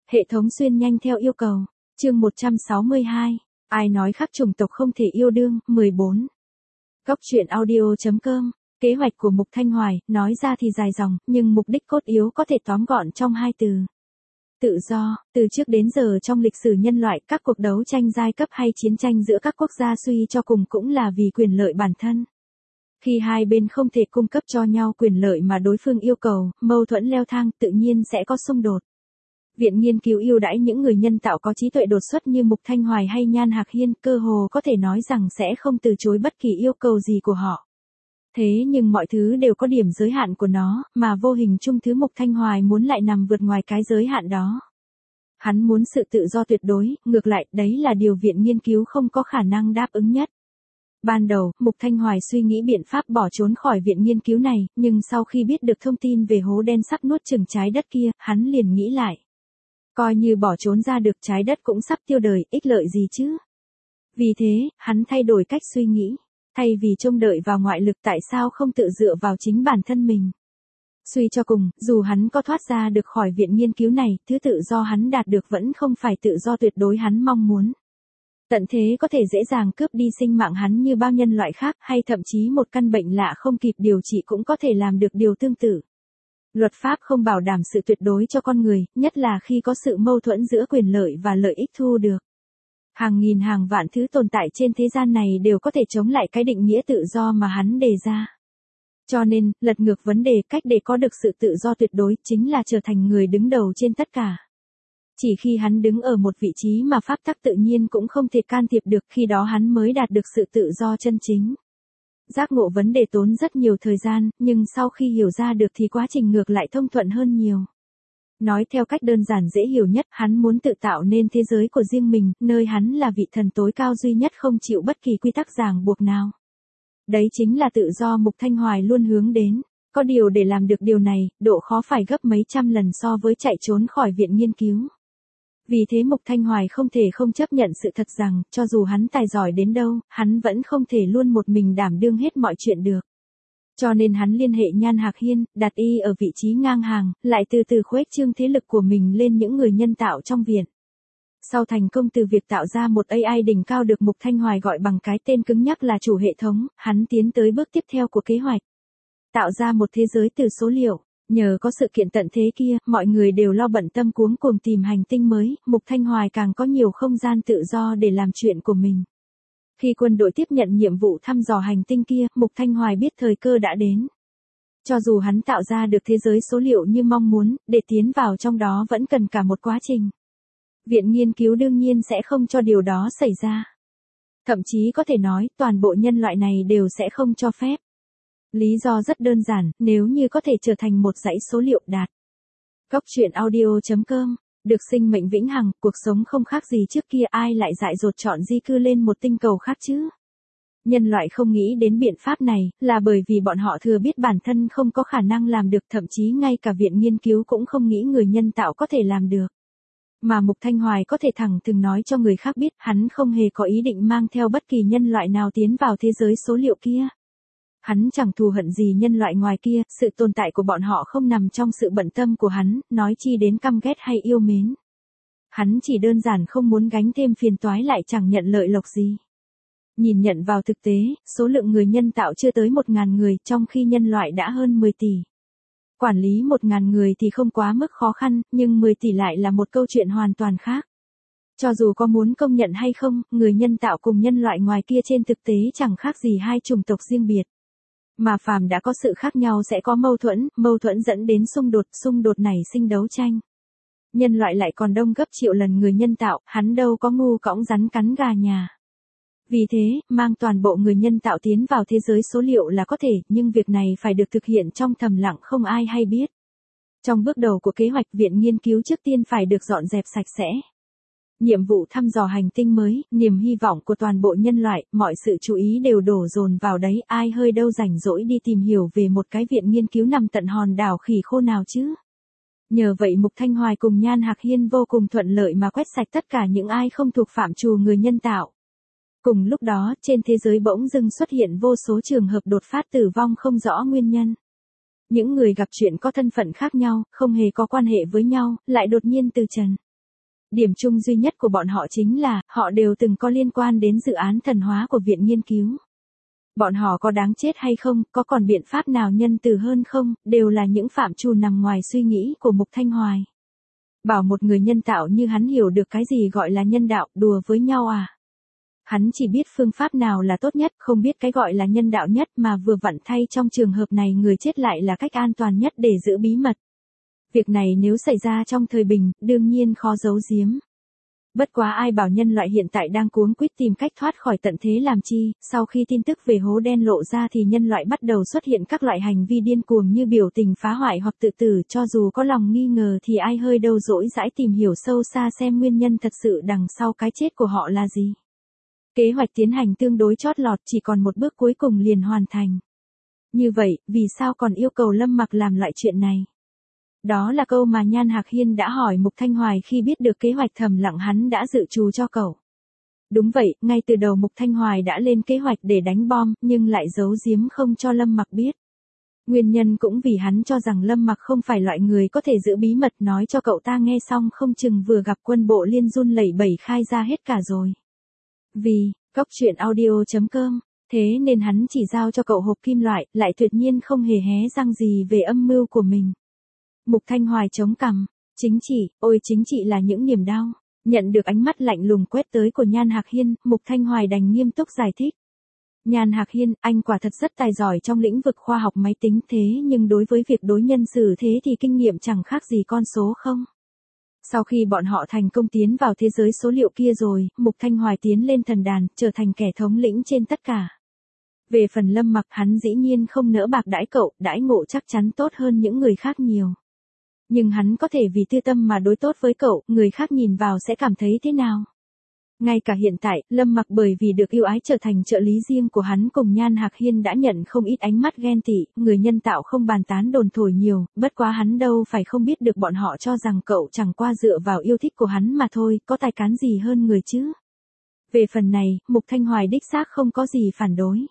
Hệ thống xuyên nhanh theo yêu cầu. Chương 162. Ai nói khác chủng tộc không thể yêu đương, 14. Góc truyện audio.com. Kế hoạch của Mục Thanh Hoài, nói ra thì dài dòng, nhưng mục đích cốt yếu có thể tóm gọn trong hai từ. Tự do. Từ trước đến giờ trong lịch sử nhân loại, các cuộc đấu tranh giai cấp hay chiến tranh giữa các quốc gia suy cho cùng cũng là vì quyền lợi bản thân. Khi hai bên không thể cung cấp cho nhau quyền lợi mà đối phương yêu cầu, mâu thuẫn leo thang, tự nhiên sẽ có xung đột. Viện nghiên cứu ưu đãi những người nhân tạo có trí tuệ đột xuất như Mục Thanh Hoài hay Nhan Hạc Hiên, cơ hồ có thể nói rằng sẽ không từ chối bất kỳ yêu cầu gì của họ. Thế nhưng mọi thứ đều có điểm giới hạn của nó, mà vô hình chung thứ Mục Thanh Hoài muốn lại nằm vượt ngoài cái giới hạn đó. Hắn muốn sự tự do tuyệt đối, ngược lại, đấy là điều viện nghiên cứu không có khả năng đáp ứng nhất. Ban đầu, Mục Thanh Hoài suy nghĩ biện pháp bỏ trốn khỏi viện nghiên cứu này, nhưng sau khi biết được thông tin về hố đen sắp nuốt chửng trái đất kia, hắn liền nghĩ lại. Coi như bỏ trốn ra được, trái đất cũng sắp tiêu đời, ích lợi gì chứ? Vì thế, hắn thay đổi cách suy nghĩ. Thay vì trông đợi vào ngoại lực, tại sao không tự dựa vào chính bản thân mình? Suy cho cùng, dù hắn có thoát ra được khỏi viện nghiên cứu này, thứ tự do hắn đạt được vẫn không phải tự do tuyệt đối hắn mong muốn. Tận thế có thể dễ dàng cướp đi sinh mạng hắn như bao nhân loại khác, hay thậm chí một căn bệnh lạ không kịp điều trị cũng có thể làm được điều tương tự. Luật pháp không bảo đảm sự tuyệt đối cho con người, nhất là khi có sự mâu thuẫn giữa quyền lợi và lợi ích thu được. Hàng nghìn hàng vạn thứ tồn tại trên thế gian này đều có thể chống lại cái định nghĩa tự do mà hắn đề ra. Cho nên, lật ngược vấn đề, cách để có được sự tự do tuyệt đối chính là trở thành người đứng đầu trên tất cả. Chỉ khi hắn đứng ở một vị trí mà pháp tắc tự nhiên cũng không thể can thiệp được, khi đó hắn mới đạt được sự tự do chân chính. Giác ngộ vấn đề tốn rất nhiều thời gian, nhưng sau khi hiểu ra được thì quá trình ngược lại thông thuận hơn nhiều. Nói theo cách đơn giản dễ hiểu nhất, hắn muốn tự tạo nên thế giới của riêng mình, nơi hắn là vị thần tối cao duy nhất không chịu bất kỳ quy tắc ràng buộc nào. Đấy chính là tự do Mục Thanh Hoài luôn hướng đến. Có điều để làm được điều này, độ khó phải gấp mấy trăm lần so với chạy trốn khỏi viện nghiên cứu. Vì thế Mục Thanh Hoài không thể không chấp nhận sự thật rằng, cho dù hắn tài giỏi đến đâu, hắn vẫn không thể luôn một mình đảm đương hết mọi chuyện được. Cho nên hắn liên hệ Nhan Hạc Hiên, đặt y ở vị trí ngang hàng, lại từ từ khuếch trương thế lực của mình lên những người nhân tạo trong viện. Sau thành công từ việc tạo ra một AI đỉnh cao được Mục Thanh Hoài gọi bằng cái tên cứng nhắc là chủ hệ thống, hắn tiến tới bước tiếp theo của kế hoạch. Tạo ra một thế giới từ số liệu. Nhờ có sự kiện tận thế kia, mọi người đều lo bận tâm cuống cuồng tìm hành tinh mới, Mục Thanh Hoài càng có nhiều không gian tự do để làm chuyện của mình. Khi quân đội tiếp nhận nhiệm vụ thăm dò hành tinh kia, Mục Thanh Hoài biết thời cơ đã đến. Cho dù hắn tạo ra được thế giới số liệu như mong muốn, để tiến vào trong đó vẫn cần cả một quá trình. Viện nghiên cứu đương nhiên sẽ không cho điều đó xảy ra. Thậm chí có thể nói, toàn bộ nhân loại này đều sẽ không cho phép. Lý do rất đơn giản, nếu như có thể trở thành một dãy số liệu đạt. Góc truyện audio.com. Được sinh mệnh vĩnh hằng, cuộc sống không khác gì trước kia, ai lại dại dột chọn di cư lên một tinh cầu khác chứ? Nhân loại không nghĩ đến biện pháp này, là bởi vì bọn họ thừa biết bản thân không có khả năng làm được, thậm chí ngay cả viện nghiên cứu cũng không nghĩ người nhân tạo có thể làm được. Mà Mục Thanh Hoài có thể thẳng thừng nói cho người khác biết, hắn không hề có ý định mang theo bất kỳ nhân loại nào tiến vào thế giới số liệu kia. Hắn chẳng thù hận gì nhân loại ngoài kia, sự tồn tại của bọn họ không nằm trong sự bận tâm của hắn, nói chi đến căm ghét hay yêu mến. Hắn chỉ đơn giản không muốn gánh thêm phiền toái lại chẳng nhận lợi lộc gì. Nhìn nhận vào thực tế, số lượng người nhân tạo chưa tới 1.000 người, trong khi nhân loại đã hơn 10 tỷ. Quản lý 1.000 người thì không quá mức khó khăn, nhưng 10 tỷ lại là một câu chuyện hoàn toàn khác. Cho dù có muốn công nhận hay không, người nhân tạo cùng nhân loại ngoài kia trên thực tế chẳng khác gì hai chủng tộc riêng biệt. Mà phàm đã có sự khác nhau sẽ có mâu thuẫn dẫn đến xung đột nảy sinh đấu tranh. Nhân loại lại còn đông gấp triệu lần người nhân tạo, hắn đâu có ngu cõng rắn cắn gà nhà. Vì thế, mang toàn bộ người nhân tạo tiến vào thế giới số liệu là có thể, nhưng việc này phải được thực hiện trong thầm lặng không ai hay biết. Trong bước đầu của kế hoạch, viện nghiên cứu trước tiên phải được dọn dẹp sạch sẽ. Nhiệm vụ thăm dò hành tinh mới, niềm hy vọng của toàn bộ nhân loại, mọi sự chú ý đều đổ dồn vào đấy, ai hơi đâu rảnh rỗi đi tìm hiểu về một cái viện nghiên cứu nằm tận hòn đảo khỉ khô nào chứ. Nhờ vậy Mục Thanh Hoài cùng Nhan Hạc Hiên vô cùng thuận lợi mà quét sạch tất cả những ai không thuộc phạm trù người nhân tạo. Cùng lúc đó, trên thế giới bỗng dưng xuất hiện vô số trường hợp đột phát tử vong không rõ nguyên nhân. Những người gặp chuyện có thân phận khác nhau, không hề có quan hệ với nhau, lại đột nhiên từ trần. Điểm chung duy nhất của bọn họ chính là, họ đều từng có liên quan đến dự án thần hóa của viện nghiên cứu. Bọn họ có đáng chết hay không, có còn biện pháp nào nhân từ hơn không, đều là những phạm trù nằm ngoài suy nghĩ của Mục Thanh Hoài. Bảo một người nhân tạo như hắn hiểu được cái gì gọi là nhân đạo, đùa với nhau à? Hắn chỉ biết phương pháp nào là tốt nhất, không biết cái gọi là nhân đạo nhất mà vừa vặn thay trong trường hợp này người chết lại là cách an toàn nhất để giữ bí mật. Việc này nếu xảy ra trong thời bình, đương nhiên khó giấu giếm. Bất quá ai bảo nhân loại hiện tại đang cuống quýt tìm cách thoát khỏi tận thế làm chi, sau khi tin tức về hố đen lộ ra thì nhân loại bắt đầu xuất hiện các loại hành vi điên cuồng như biểu tình phá hoại hoặc tự tử, cho dù có lòng nghi ngờ thì ai hơi đâu dỗi dãi tìm hiểu sâu xa xem nguyên nhân thật sự đằng sau cái chết của họ là gì. Kế hoạch tiến hành tương đối chót lọt, chỉ còn một bước cuối cùng liền hoàn thành. Như vậy, vì sao còn yêu cầu Lâm Mặc làm loại chuyện này? Đó là câu mà Nhan Hạc Hiên đã hỏi Mục Thanh Hoài khi biết được kế hoạch thầm lặng hắn đã dự trù cho cậu. Đúng vậy, ngay từ đầu Mục Thanh Hoài đã lên kế hoạch để đánh bom, nhưng lại giấu giếm không cho Lâm Mặc biết. Nguyên nhân cũng vì hắn cho rằng Lâm Mặc không phải loại người có thể giữ bí mật, nói cho cậu ta nghe xong không chừng vừa gặp quân bộ liên run lẩy bẩy khai ra hết cả rồi. Vì, Cóc Truyện Audio.com, thế nên hắn chỉ giao cho cậu hộp kim loại, lại tuyệt nhiên không hề hé răng gì về âm mưu của mình. Mục Thanh Hoài chống cằm, chính trị, ôi chính trị là những niềm đau. Nhận được ánh mắt lạnh lùng quét tới của Nhan Hạc Hiên, Mục Thanh Hoài đành nghiêm túc giải thích. Nhan Hạc Hiên, anh quả thật rất tài giỏi trong lĩnh vực khoa học máy tính, thế nhưng đối với việc đối nhân xử thế thì kinh nghiệm chẳng khác gì con số không. Sau khi bọn họ thành công tiến vào thế giới số liệu kia rồi, Mục Thanh Hoài tiến lên thần đàn, trở thành kẻ thống lĩnh trên tất cả. Về phần Lâm Mặc, hắn dĩ nhiên không nỡ bạc đãi cậu, đãi ngộ chắc chắn tốt hơn những người khác nhiều. Nhưng hắn có thể vì tư tâm mà đối tốt với cậu, người khác nhìn vào sẽ cảm thấy thế nào? Ngay cả hiện tại, Lâm Mặc bởi vì được yêu ái trở thành trợ lý riêng của hắn cùng Nhan Hạc Hiên đã nhận không ít ánh mắt ghen tị, người nhân tạo không bàn tán đồn thổi nhiều, bất quá hắn đâu phải không biết được bọn họ cho rằng cậu chẳng qua dựa vào yêu thích của hắn mà thôi, có tài cán gì hơn người chứ? Về phần này, Mục Thanh Hoài đích xác không có gì phản đối.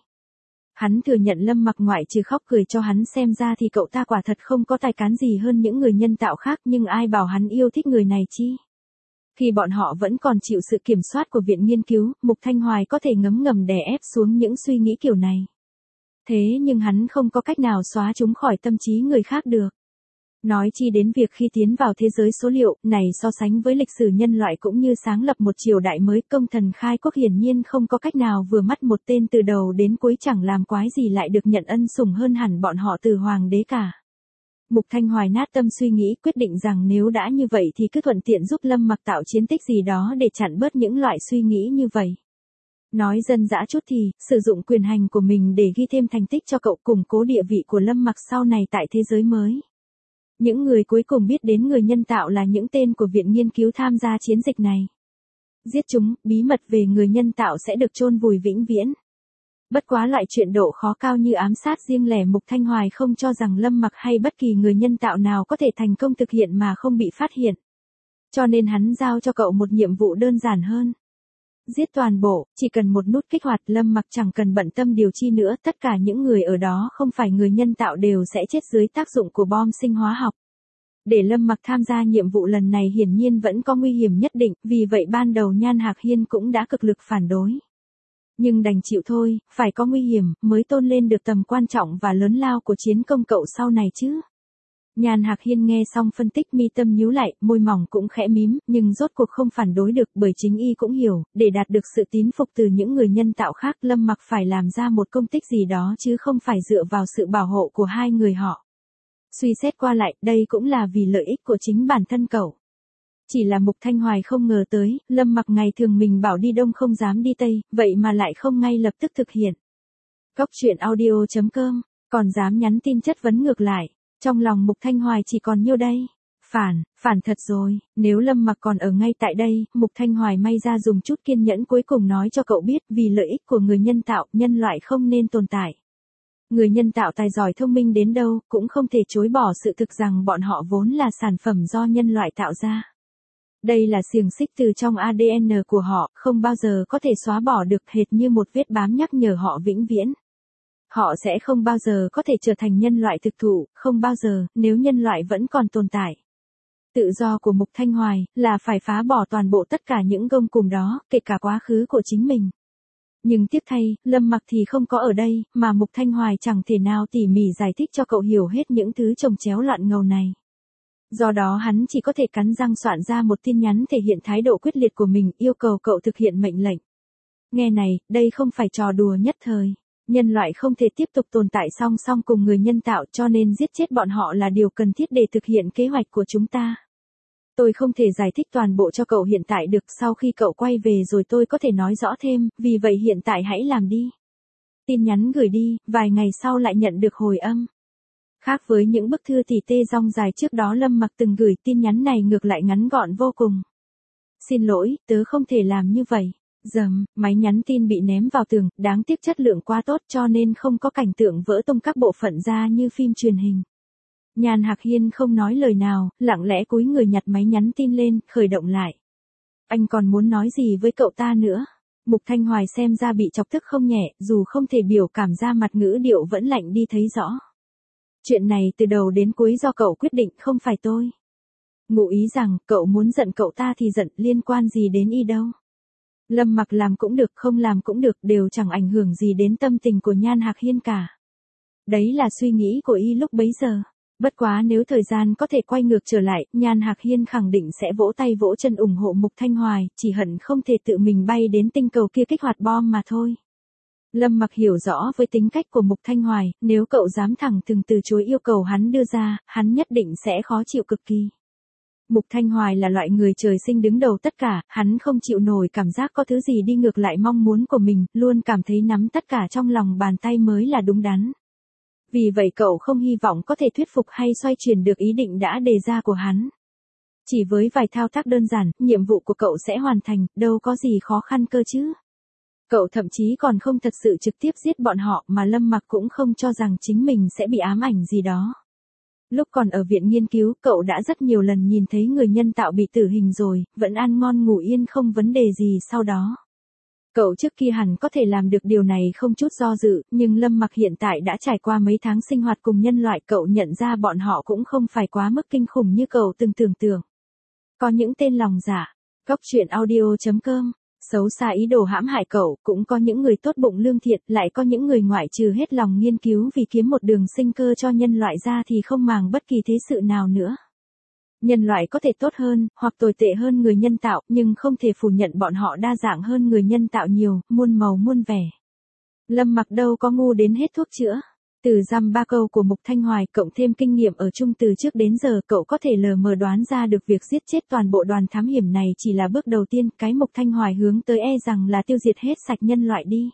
Hắn thừa nhận Lâm Mặc ngoại trừ khóc cười cho hắn xem ra thì cậu ta quả thật không có tài cán gì hơn những người nhân tạo khác, nhưng ai bảo hắn yêu thích người này chi? Khi bọn họ vẫn còn chịu sự kiểm soát của viện nghiên cứu, Mục Thanh Hoài có thể ngấm ngầm đè ép xuống những suy nghĩ kiểu này. Thế nhưng hắn không có cách nào xóa chúng khỏi tâm trí người khác được. Nói chi đến việc khi tiến vào thế giới số liệu, này so sánh với lịch sử nhân loại cũng như sáng lập một triều đại mới, công thần khai quốc hiển nhiên không có cách nào vừa mắt một tên từ đầu đến cuối chẳng làm quái gì lại được nhận ân sủng hơn hẳn bọn họ từ hoàng đế cả. Mục Thanh Hoài nát tâm suy nghĩ, quyết định rằng nếu đã như vậy thì cứ thuận tiện giúp Lâm Mặc tạo chiến tích gì đó để chặn bớt những loại suy nghĩ như vậy. Nói dân dã chút thì, sử dụng quyền hành của mình để ghi thêm thành tích cho cậu, củng cố địa vị của Lâm Mặc sau này tại thế giới mới. Những người cuối cùng biết đến người nhân tạo là những tên của viện nghiên cứu tham gia chiến dịch này. Giết chúng, bí mật về người nhân tạo sẽ được chôn vùi vĩnh viễn. Bất quá loại chuyện độ khó cao như ám sát riêng lẻ, Mục Thanh Hoài không cho rằng Lâm Mặc hay bất kỳ người nhân tạo nào có thể thành công thực hiện mà không bị phát hiện. Cho nên hắn giao cho cậu một nhiệm vụ đơn giản hơn. Giết toàn bộ, chỉ cần một nút kích hoạt, Lâm Mặc chẳng cần bận tâm điều chi nữa, tất cả những người ở đó không phải người nhân tạo đều sẽ chết dưới tác dụng của bom sinh hóa học. Để Lâm Mặc tham gia nhiệm vụ lần này hiển nhiên vẫn có nguy hiểm nhất định, vì vậy ban đầu Nhan Hạc Hiên cũng đã cực lực phản đối. Nhưng đành chịu thôi, phải có nguy hiểm, mới tôn lên được tầm quan trọng và lớn lao của chiến công cậu sau này chứ. Nhan Hạc Hiên nghe xong phân tích, mi tâm nhíu lại, môi mỏng cũng khẽ mím, nhưng rốt cuộc không phản đối được, bởi chính y cũng hiểu, để đạt được sự tín phục từ những người nhân tạo khác, Lâm Mặc phải làm ra một công tích gì đó chứ không phải dựa vào sự bảo hộ của hai người họ. Suy xét qua lại, đây cũng là vì lợi ích của chính bản thân cậu. Chỉ là Mục Thanh Hoài không ngờ tới, Lâm Mặc ngày thường mình bảo đi đông không dám đi tây, vậy mà lại không ngay lập tức thực hiện. Cóc Truyện Audio.com, còn dám nhắn tin chất vấn ngược lại. Trong lòng Mục Thanh Hoài chỉ còn nhiêu đây? Phản thật rồi, nếu Lâm Mặc còn ở ngay tại đây, Mục Thanh Hoài may ra dùng chút kiên nhẫn cuối cùng nói cho cậu biết, vì lợi ích của người nhân tạo, nhân loại không nên tồn tại. Người nhân tạo tài giỏi thông minh đến đâu, cũng không thể chối bỏ sự thực rằng bọn họ vốn là sản phẩm do nhân loại tạo ra. Đây là xiềng xích từ trong ADN của họ, không bao giờ có thể xóa bỏ được, hệt như một vết bám nhắc nhở họ vĩnh viễn. Họ sẽ không bao giờ có thể trở thành nhân loại thực thụ, không bao giờ, nếu nhân loại vẫn còn tồn tại. Tự do của Mục Thanh Hoài là phải phá bỏ toàn bộ tất cả những gông cùm đó, kể cả quá khứ của chính mình. Nhưng tiếc thay, Lâm Mặc thì không có ở đây, mà Mục Thanh Hoài chẳng thể nào tỉ mỉ giải thích cho cậu hiểu hết những thứ chồng chéo loạn ngầu này. Do đó hắn chỉ có thể cắn răng soạn ra một tin nhắn thể hiện thái độ quyết liệt của mình, yêu cầu cậu thực hiện mệnh lệnh. Nghe này, đây không phải trò đùa nhất thời. Nhân loại không thể tiếp tục tồn tại song song cùng người nhân tạo, cho nên giết chết bọn họ là điều cần thiết để thực hiện kế hoạch của chúng ta. Tôi không thể giải thích toàn bộ cho cậu hiện tại được, sau khi cậu quay về rồi tôi có thể nói rõ thêm, vì vậy hiện tại hãy làm đi. Tin nhắn gửi đi, vài ngày sau lại nhận được hồi âm. Khác với những bức thư tỉ tê dong dài trước đó Lâm Mặc từng gửi, tin nhắn này ngược lại ngắn gọn vô cùng. Xin lỗi, tớ không thể làm như vậy. Máy nhắn tin bị ném vào tường, đáng tiếc chất lượng quá tốt cho nên không có cảnh tượng vỡ tung các bộ phận ra như phim truyền hình. Nhan Hạc Hiên không nói lời nào, lặng lẽ cúi người nhặt máy nhắn tin lên, khởi động lại. Anh còn muốn nói gì với cậu ta nữa? Mục Thanh Hoài xem ra bị chọc tức không nhẹ, dù không thể biểu cảm ra mặt ngữ điệu vẫn lạnh đi thấy rõ. Chuyện này từ đầu đến cuối do cậu quyết định, không phải tôi. Ngụ ý rằng, cậu muốn giận cậu ta thì giận, liên quan gì đến y đâu. Lâm Mặc làm cũng được, không làm cũng được, đều chẳng ảnh hưởng gì đến tâm tình của Nhan Hạc Hiên cả. Đấy là suy nghĩ của y lúc bấy giờ. Bất quá nếu thời gian có thể quay ngược trở lại, Nhan Hạc Hiên khẳng định sẽ vỗ tay vỗ chân ủng hộ Mục Thanh Hoài, chỉ hận không thể tự mình bay đến tinh cầu kia kích hoạt bom mà thôi. Lâm Mặc hiểu rõ với tính cách của Mục Thanh Hoài, nếu cậu dám thẳng thừng từ chối yêu cầu hắn đưa ra, hắn nhất định sẽ khó chịu cực kỳ. Mục Thanh Hoài là loại người trời sinh đứng đầu tất cả, hắn không chịu nổi cảm giác có thứ gì đi ngược lại mong muốn của mình, luôn cảm thấy nắm tất cả trong lòng bàn tay mới là đúng đắn. Vì vậy cậu không hy vọng có thể thuyết phục hay xoay chuyển được ý định đã đề ra của hắn. Chỉ với vài thao tác đơn giản, nhiệm vụ của cậu sẽ hoàn thành, đâu có gì khó khăn cơ chứ. Cậu thậm chí còn không thật sự trực tiếp giết bọn họ, mà Lâm Mặc cũng không cho rằng chính mình sẽ bị ám ảnh gì đó. Lúc còn ở viện nghiên cứu, cậu đã rất nhiều lần nhìn thấy người nhân tạo bị tử hình rồi, vẫn ăn ngon ngủ yên không vấn đề gì sau đó. Cậu trước kia hẳn có thể làm được điều này không chút do dự, nhưng Lâm Mặc hiện tại đã trải qua mấy tháng sinh hoạt cùng nhân loại, cậu nhận ra bọn họ cũng không phải quá mức kinh khủng như cậu từng tưởng tượng. Có những tên lòng dạ, Góc Truyện Audio.com, xấu xa ý đồ hãm hại cậu, cũng có những người tốt bụng lương thiện, lại có những người ngoại trừ hết lòng nghiên cứu vì kiếm một đường sinh cơ cho nhân loại ra thì không màng bất kỳ thế sự nào nữa. Nhân loại có thể tốt hơn, hoặc tồi tệ hơn người nhân tạo, nhưng không thể phủ nhận bọn họ đa dạng hơn người nhân tạo nhiều, muôn màu muôn vẻ. Lâm Mặc đâu có ngu đến hết thuốc chữa. Từ dăm ba câu của Mục Thanh Hoài, cộng thêm kinh nghiệm ở chung từ trước đến giờ, cậu có thể lờ mờ đoán ra được việc giết chết toàn bộ đoàn thám hiểm này chỉ là bước đầu tiên, cái Mục Thanh Hoài hướng tới rằng là tiêu diệt hết sạch nhân loại đi.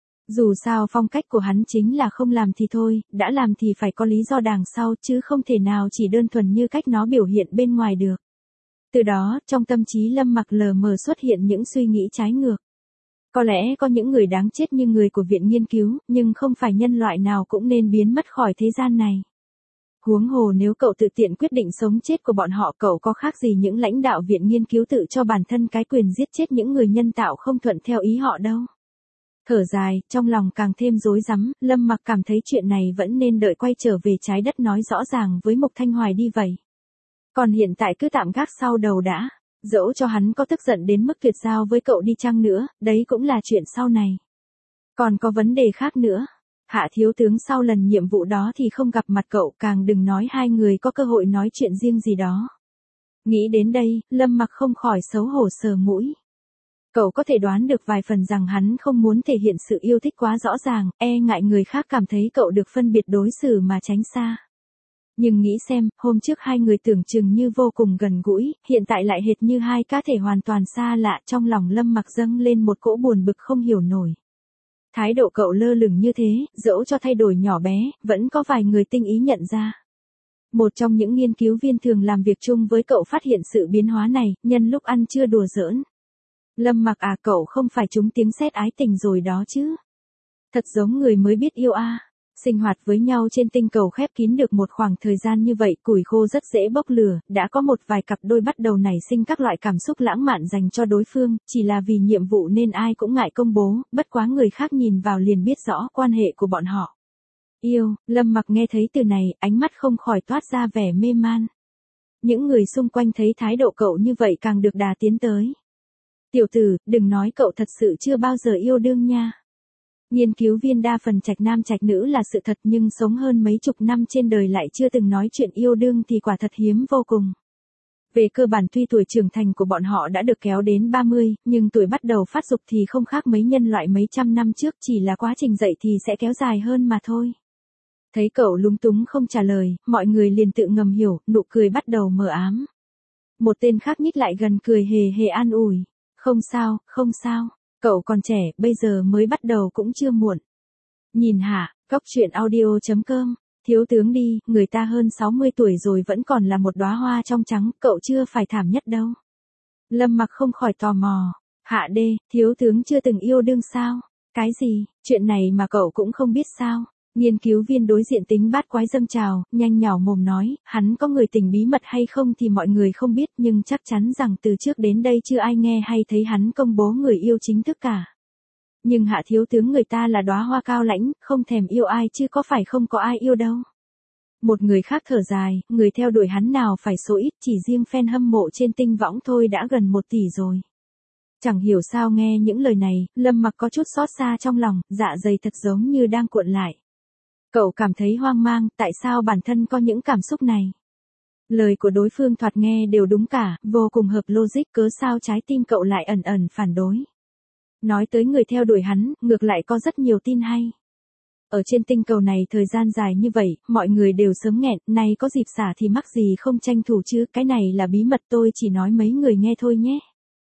Dù sao phong cách của hắn chính là không làm thì thôi, đã làm thì phải có lý do đằng sau, chứ không thể nào chỉ đơn thuần như cách nó biểu hiện bên ngoài được. Từ đó, trong tâm trí Lâm Mặc lờ mờ xuất hiện những suy nghĩ trái ngược. Có lẽ có những người đáng chết như người của viện nghiên cứu, nhưng không phải nhân loại nào cũng nên biến mất khỏi thế gian này. Huống hồ nếu cậu tự tiện quyết định sống chết của bọn họ, cậu có khác gì những lãnh đạo viện nghiên cứu tự cho bản thân cái quyền giết chết những người nhân tạo không thuận theo ý họ đâu. Thở dài, trong lòng càng thêm rối rắm, Lâm Mặc cảm thấy chuyện này vẫn nên đợi quay trở về trái đất nói rõ ràng với Mục Thanh Hoài đi vậy. Còn hiện tại cứ tạm gác sau đầu đã. Dẫu cho hắn có tức giận đến mức tuyệt giao với cậu đi chăng nữa, đấy cũng là chuyện sau này. Còn có vấn đề khác nữa. Hạ thiếu tướng sau lần nhiệm vụ đó thì không gặp mặt cậu, càng đừng nói hai người có cơ hội nói chuyện riêng gì đó. Nghĩ đến đây, Lâm Mặc không khỏi xấu hổ sờ mũi. Cậu có thể đoán được vài phần rằng hắn không muốn thể hiện sự yêu thích quá rõ ràng, ngại người khác cảm thấy cậu được phân biệt đối xử mà tránh xa. Nhưng nghĩ xem, hôm trước hai người tưởng chừng như vô cùng gần gũi, hiện tại lại hệt như hai cá thể hoàn toàn xa lạ, trong lòng Lâm Mặc dâng lên một cỗ buồn bực không hiểu nổi. Thái độ cậu lơ lửng như thế, dẫu cho thay đổi nhỏ bé, vẫn có vài người tinh ý nhận ra. Một trong những nghiên cứu viên thường làm việc chung với cậu phát hiện sự biến hóa này, nhân lúc ăn trưa đùa giỡn. Lâm Mặc cậu không phải trúng tiếng sét ái tình rồi đó chứ. Thật giống người mới biết yêu Sinh hoạt với nhau trên tinh cầu khép kín được một khoảng thời gian như vậy, củi khô rất dễ bốc lửa, đã có một vài cặp đôi bắt đầu nảy sinh các loại cảm xúc lãng mạn dành cho đối phương, chỉ là vì nhiệm vụ nên ai cũng ngại công bố, bất quá người khác nhìn vào liền biết rõ quan hệ của bọn họ. Yêu, Lâm Mặc nghe thấy từ này, ánh mắt không khỏi toát ra vẻ mê man. Những người xung quanh thấy thái độ cậu như vậy càng được đà tiến tới. Tiểu tử, đừng nói cậu thật sự chưa bao giờ yêu đương nha. Nghiên cứu viên đa phần trạch nam trạch nữ là sự thật, nhưng sống hơn mấy chục năm trên đời lại chưa từng nói chuyện yêu đương thì quả thật hiếm vô cùng. Về cơ bản tuy tuổi trưởng thành của bọn họ đã được kéo đến 30, nhưng tuổi bắt đầu phát dục thì không khác mấy nhân loại mấy trăm năm trước, chỉ là quá trình dậy thì sẽ kéo dài hơn mà thôi. Thấy cậu lúng túng không trả lời, mọi người liền tự ngầm hiểu, nụ cười bắt đầu mờ ám. Một tên khác nhích lại gần cười hề hề an ủi. Không sao, không sao, cậu còn trẻ, bây giờ mới bắt đầu cũng chưa muộn. Nhìn hả, Cóc truyện audio.com, thiếu tướng đi, người ta hơn 60 tuổi rồi vẫn còn là một đóa hoa trong trắng, cậu chưa phải thảm nhất đâu. Lâm Mặc không khỏi tò mò. Hạ đê, thiếu tướng chưa từng yêu đương sao? Cái gì, chuyện này mà cậu cũng không biết sao? Nghiên cứu viên đối diện tính bát quái dâng trào, nhanh nhỏ mồm nói, hắn có người tình bí mật hay không thì mọi người không biết, nhưng chắc chắn rằng từ trước đến đây chưa ai nghe hay thấy hắn công bố người yêu chính thức cả. Nhưng Hạ thiếu tướng người ta là đóa hoa cao lãnh, không thèm yêu ai chứ có phải không có ai yêu đâu. Một người khác thở dài, người theo đuổi hắn nào phải số ít, chỉ riêng fan hâm mộ trên tinh võng thôi đã gần 1 tỷ rồi. Chẳng hiểu sao nghe những lời này, Lâm Mặc có chút xót xa trong lòng, dạ dày thật giống như đang cuộn lại. Cậu cảm thấy hoang mang, tại sao bản thân có những cảm xúc này? Lời của đối phương thoạt nghe đều đúng cả, vô cùng hợp logic, cớ sao trái tim cậu lại ẩn ẩn phản đối. Nói tới người theo đuổi hắn, ngược lại có rất nhiều tin hay. Ở trên tinh cầu này thời gian dài như vậy, mọi người đều sớm nghẹn, nay có dịp xả thì mắc gì không tranh thủ chứ, cái này là bí mật tôi chỉ nói mấy người nghe thôi nhé.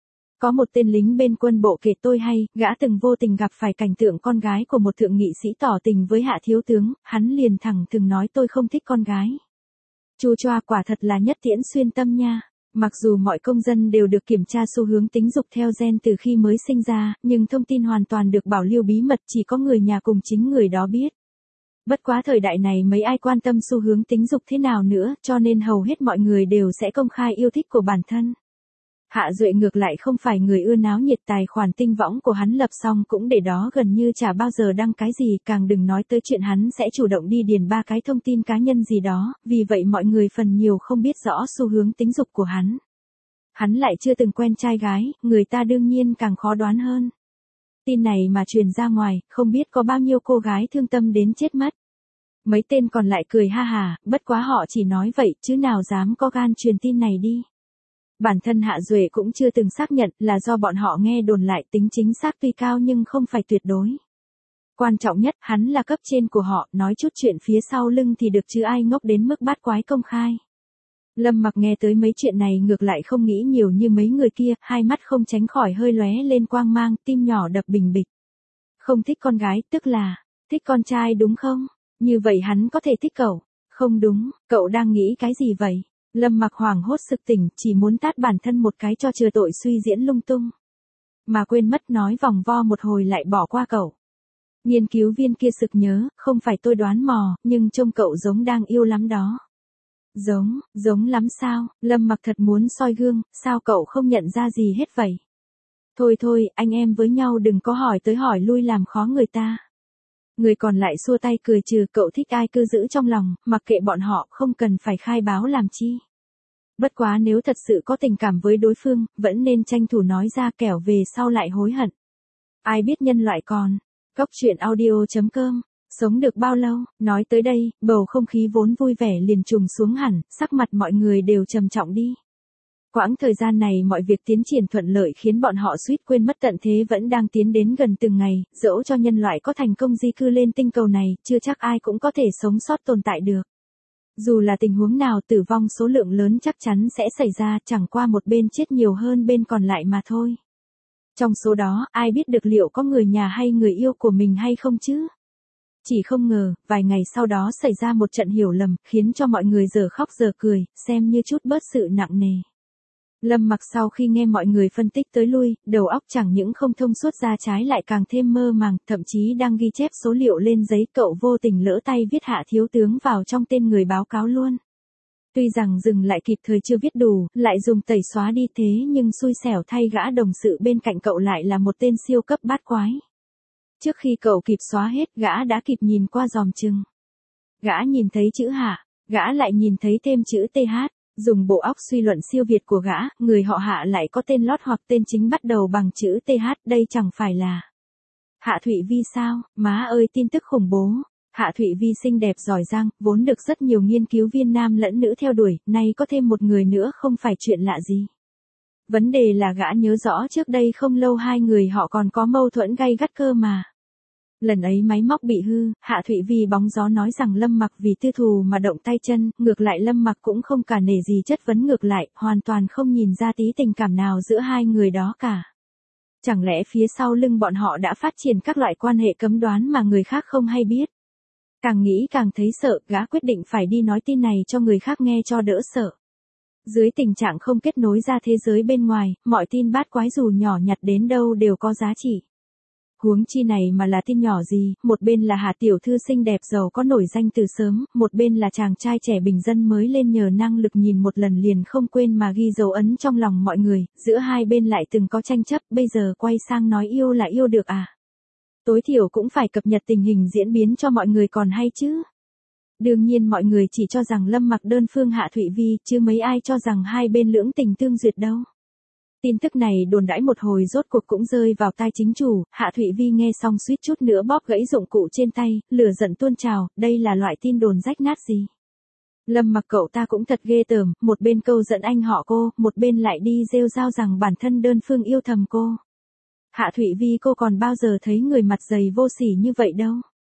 Có một tên lính bên quân bộ kể tôi hay, gã từng vô tình gặp phải cảnh tượng con gái của một thượng nghị sĩ tỏ tình với Hạ thiếu tướng, hắn liền thẳng thừng nói tôi không thích con gái. Chu choa quả thật là nhất tiễn xuyên tâm nha. Mặc dù mọi công dân đều được kiểm tra xu hướng tính dục theo gen từ khi mới sinh ra, nhưng thông tin hoàn toàn được bảo lưu bí mật, chỉ có người nhà cùng chính người đó biết. Bất quá thời đại này mấy ai quan tâm xu hướng tính dục thế nào nữa, cho nên hầu hết mọi người đều sẽ công khai yêu thích của bản thân. Hạ Duệ ngược lại không phải người ưa náo nhiệt, tài khoản tinh võng của hắn lập xong cũng để đó gần như chả bao giờ đăng cái gì, càng đừng nói tới chuyện hắn sẽ chủ động đi điền 3 cái thông tin cá nhân gì đó, vì vậy mọi người phần nhiều không biết rõ xu hướng tính dục của hắn. Hắn lại chưa từng quen trai gái, người ta đương nhiên càng khó đoán hơn. Tin này mà truyền ra ngoài, không biết có bao nhiêu cô gái thương tâm đến chết mất. Mấy tên còn lại cười ha hà, bất quá họ chỉ nói vậy chứ nào dám có gan truyền tin này đi. Bản thân Hạ Duệ cũng chưa từng xác nhận, là do bọn họ nghe đồn lại, tính chính xác tuy cao nhưng không phải tuyệt đối. Quan trọng nhất, hắn là cấp trên của họ, nói chút chuyện phía sau lưng thì được chứ ai ngốc đến mức bát quái công khai. Lâm Mặc nghe tới mấy chuyện này ngược lại không nghĩ nhiều như mấy người kia, hai mắt không tránh khỏi hơi lóe lên quang mang, tim nhỏ đập bình bịch. Không thích con gái, tức là, thích con trai đúng không? Như vậy hắn có thể thích cậu. Không đúng, cậu đang nghĩ cái gì vậy? Lâm Mặc hoảng hốt sực tỉnh, chỉ muốn tát bản thân một cái cho chừa tội suy diễn lung tung. Mà quên mất nói vòng vo một hồi lại bỏ qua cậu. Nghiên cứu viên kia sực nhớ, không phải tôi đoán mò, nhưng trông cậu giống đang yêu lắm đó. Giống lắm sao? Lâm Mặc thật muốn soi gương, sao cậu không nhận ra gì hết vậy? Thôi, anh em với nhau đừng có hỏi tới hỏi lui làm khó người ta. Người còn lại xua tay cười trừ, cậu thích ai cứ giữ trong lòng, mặc kệ bọn họ, không cần phải khai báo làm chi. Bất quá nếu thật sự có tình cảm với đối phương, vẫn nên tranh thủ nói ra, kẻo về sau lại hối hận. Ai biết nhân loại còn. Cóc truyện audio.com, sống được bao lâu? Nói tới đây, bầu không khí vốn vui vẻ liền trùng xuống hẳn, sắc mặt mọi người đều trầm trọng đi. Quãng thời gian này mọi việc tiến triển thuận lợi khiến bọn họ suýt quên mất tận thế vẫn đang tiến đến gần từng ngày, dẫu cho nhân loại có thành công di cư lên tinh cầu này, chưa chắc ai cũng có thể sống sót tồn tại được. Dù là tình huống nào, tử vong số lượng lớn chắc chắn sẽ xảy ra, chẳng qua một bên chết nhiều hơn bên còn lại mà thôi. Trong số đó, ai biết được liệu có người nhà hay người yêu của mình hay không chứ? Chỉ không ngờ, vài ngày sau đó xảy ra một trận hiểu lầm, khiến cho mọi người giờ khóc giờ cười, xem như chút bớt sự nặng nề. Lâm Mặc sau khi nghe mọi người phân tích tới lui, đầu óc chẳng những không thông suốt ra trái lại càng thêm mơ màng, thậm chí đang ghi chép số liệu lên giấy, cậu vô tình lỡ tay viết Hạ thiếu tướng vào trong tên người báo cáo luôn. Tuy rằng dừng lại kịp thời chưa viết đủ, lại dùng tẩy xóa đi thế nhưng xui xẻo thay gã đồng sự bên cạnh cậu lại là một tên siêu cấp bát quái. Trước khi cậu kịp xóa hết, gã đã kịp nhìn qua dòm chừng. Gã nhìn thấy chữ Hạ, gã lại nhìn thấy thêm chữ TH. Dùng bộ óc suy luận siêu việt của gã, người họ Hạ lại có tên lót hoặc tên chính bắt đầu bằng chữ TH, đây chẳng phải là Hạ Thụy Vi sao? Má ơi, tin tức khủng bố. Hạ Thụy Vi xinh đẹp giỏi giang, vốn được rất nhiều nghiên cứu viên nam lẫn nữ theo đuổi, nay có thêm một người nữa không phải chuyện lạ gì. Vấn đề là gã nhớ rõ trước đây không lâu hai người họ còn có mâu thuẫn gay gắt cơ mà. Lần ấy máy móc bị hư, Hạ Thụy Vi bóng gió nói rằng Lâm Mặc vì tư thù mà động tay chân, ngược lại Lâm Mặc cũng không cả nể gì chất vấn ngược lại, hoàn toàn không nhìn ra tí tình cảm nào giữa hai người đó cả. Chẳng lẽ phía sau lưng bọn họ đã phát triển các loại quan hệ cấm đoán mà người khác không hay biết? Càng nghĩ càng thấy sợ, gã quyết định phải đi nói tin này cho người khác nghe cho đỡ sợ. Dưới tình trạng không kết nối ra thế giới bên ngoài, mọi tin bát quái dù nhỏ nhặt đến đâu đều có giá trị. Huống chi này mà là tin nhỏ gì, một bên là Hạ tiểu thư xinh đẹp giàu có nổi danh từ sớm, một bên là chàng trai trẻ bình dân mới lên nhờ năng lực nhìn một lần liền không quên mà ghi dấu ấn trong lòng mọi người, giữa hai bên lại từng có tranh chấp, bây giờ quay sang nói yêu là yêu được à? Tối thiểu cũng phải cập nhật tình hình diễn biến cho mọi người còn hay chứ. Đương nhiên mọi người chỉ cho rằng Lâm Mặc đơn phương Hạ Thụy Vi, chứ mấy ai cho rằng hai bên lưỡng tình tương duyệt đâu. Tin tức này đồn đãi một hồi rốt cuộc cũng rơi vào tai chính chủ, Hạ Thụy Vi nghe xong suýt chút nữa bóp gãy dụng cụ trên tay, lửa giận tuôn trào, đây là loại tin đồn rách nát gì. Lâm Mặc cậu ta cũng thật ghê tởm, một bên câu giận anh họ cô, một bên lại đi rêu rao rằng bản thân đơn phương yêu thầm cô. Hạ Thụy Vi cô còn bao giờ thấy người mặt dày vô sỉ như vậy đâu.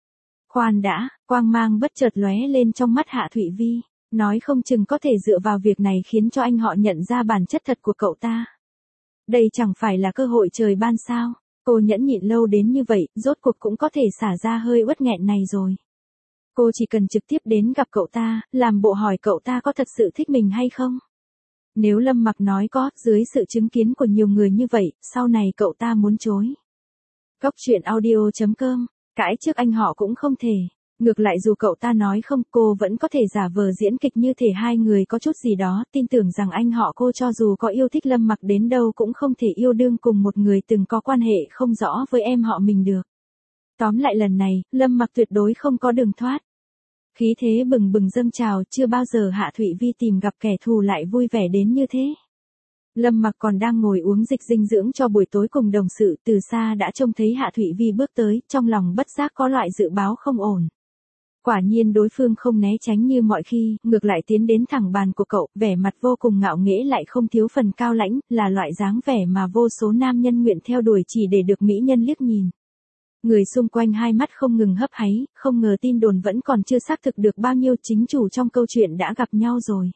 Khoan đã, quang mang bất chợt lóe lên trong mắt Hạ Thụy Vi, nói không chừng có thể dựa vào việc này khiến cho anh họ nhận ra bản chất thật của cậu ta. Đây chẳng phải là cơ hội trời ban sao, cô nhẫn nhịn lâu đến như vậy, rốt cuộc cũng có thể xả ra hơi uất nghẹn này rồi. Cô chỉ cần trực tiếp đến gặp cậu ta, làm bộ hỏi cậu ta có thật sự thích mình hay không. Nếu Lâm Mặc nói có, dưới sự chứng kiến của nhiều người như vậy, sau này cậu ta muốn chối. Góc truyện audio.com, cãi trước anh họ cũng không thể. Ngược lại dù cậu ta nói không, cô vẫn có thể giả vờ diễn kịch như thể hai người có chút gì đó, tin tưởng rằng anh họ cô cho dù có yêu thích Lâm Mặc đến đâu cũng không thể yêu đương cùng một người từng có quan hệ không rõ với em họ mình được. Tóm lại lần này, Lâm Mặc tuyệt đối không có đường thoát. Khí thế bừng bừng dâng trào, chưa bao giờ Hạ Thụy Vi tìm gặp kẻ thù lại vui vẻ đến như thế. Lâm Mặc còn đang ngồi uống dịch dinh dưỡng cho buổi tối cùng đồng sự, từ xa đã trông thấy Hạ Thụy Vi bước tới, trong lòng bất giác có loại dự báo không ổn. Quả nhiên đối phương không né tránh như mọi khi, ngược lại tiến đến thẳng bàn của cậu, vẻ mặt vô cùng ngạo nghễ lại không thiếu phần cao lãnh, là loại dáng vẻ mà vô số nam nhân nguyện theo đuổi chỉ để được mỹ nhân liếc nhìn. Người xung quanh hai mắt không ngừng hấp háy, không ngờ tin đồn vẫn còn chưa xác thực được bao nhiêu, chính chủ trong câu chuyện đã gặp nhau rồi.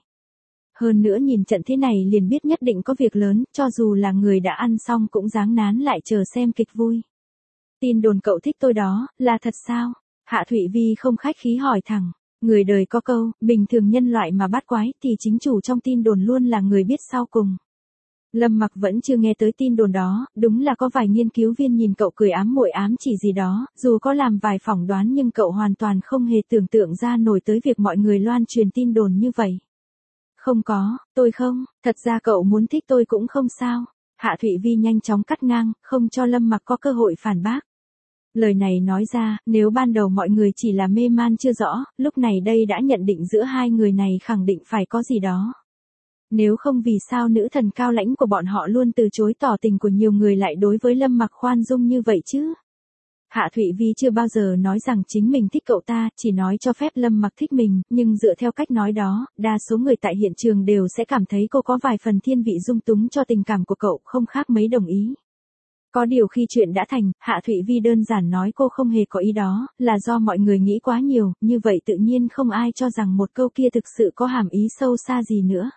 Hơn nữa nhìn trận thế này liền biết nhất định có việc lớn, cho dù là người đã ăn xong cũng dáng nán lại chờ xem kịch vui. Tin đồn cậu thích tôi đó, là thật sao? Hạ Thụy Vi không khách khí hỏi thẳng. Người đời có câu, bình thường nhân loại mà bắt quái thì chính chủ trong tin đồn luôn là người biết sau cùng. Lâm Mặc vẫn chưa nghe tới tin đồn đó, đúng là có vài nghiên cứu viên nhìn cậu cười ám muội ám chỉ gì đó, dù có làm vài phỏng đoán nhưng cậu hoàn toàn không hề tưởng tượng ra nổi tới việc mọi người loan truyền tin đồn như vậy. Không có, tôi không, thật ra cậu muốn thích tôi cũng không sao. Hạ Thụy Vi nhanh chóng cắt ngang, không cho Lâm Mặc có cơ hội phản bác. Lời này nói ra, nếu ban đầu mọi người chỉ là mê man chưa rõ, lúc này đây đã nhận định giữa hai người này khẳng định phải có gì đó. Nếu không vì sao nữ thần cao lãnh của bọn họ luôn từ chối tỏ tình của nhiều người lại đối với Lâm Mặc khoan dung như vậy chứ? Hạ Thụy Vi chưa bao giờ nói rằng chính mình thích cậu ta, chỉ nói cho phép Lâm Mặc thích mình, nhưng dựa theo cách nói đó, đa số người tại hiện trường đều sẽ cảm thấy cô có vài phần thiên vị dung túng cho tình cảm của cậu, không khác mấy đồng ý. Có điều khi chuyện đã thành, Hạ Thụy Vi đơn giản nói cô không hề có ý đó, là do mọi người nghĩ quá nhiều, như vậy tự nhiên không ai cho rằng một câu kia thực sự có hàm ý sâu xa gì nữa.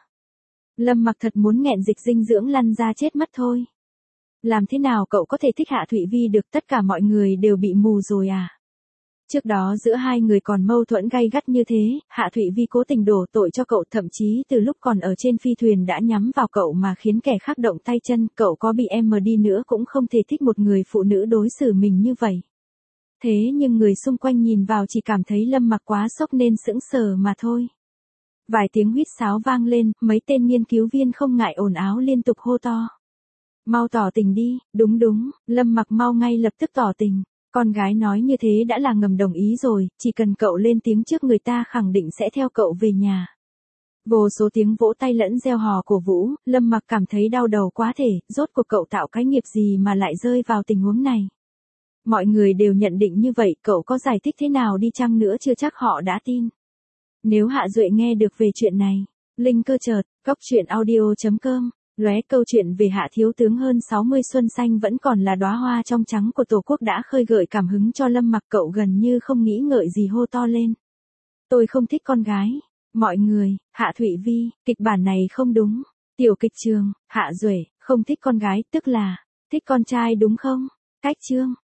Lâm Mặc thật muốn nghẹn dịch dinh dưỡng lăn ra chết mất thôi. Làm thế nào cậu có thể thích Hạ Thụy Vi được, tất cả mọi người đều bị mù rồi à? Trước đó giữa hai người còn mâu thuẫn gay gắt như thế, Hạ Thụy Vi cố tình đổ tội cho cậu, thậm chí từ lúc còn ở trên phi thuyền đã nhắm vào cậu mà khiến kẻ khác động tay chân, cậu có bị em đi nữa cũng không thể thích một người phụ nữ đối xử mình như vậy. Thế nhưng người xung quanh nhìn vào chỉ cảm thấy Lâm Mặc quá sốc nên sững sờ mà thôi. Vài tiếng huýt sáo vang lên, mấy tên nghiên cứu viên không ngại ồn ào liên tục hô to. Mau tỏ tình đi, đúng đúng, Lâm Mặc mau ngay lập tức tỏ tình. Con gái nói như thế đã là ngầm đồng ý rồi, chỉ cần cậu lên tiếng trước người ta khẳng định sẽ theo cậu về nhà. Vô số tiếng vỗ tay lẫn reo hò cổ vũ, Lâm Mặc cảm thấy đau đầu quá thể, rốt cuộc cậu tạo cái nghiệp gì mà lại rơi vào tình huống này. Mọi người đều nhận định như vậy, cậu có giải thích thế nào đi chăng nữa chưa chắc họ đã tin. Nếu Hạ Duệ nghe được về chuyện này, Linh cơ chợt, cóc.audio.com, lóe câu chuyện về Hạ thiếu tướng hơn 60 xuân xanh vẫn còn là đóa hoa trong trắng của Tổ quốc đã khơi gợi cảm hứng cho Lâm Mặc, cậu gần như không nghĩ ngợi gì hô to lên. Tôi không thích con gái. Mọi người, Hạ Thụy Vi, kịch bản này không đúng. Tiểu kịch trường, Hạ Duệ, không thích con gái, tức là, thích con trai đúng không? Cách chương.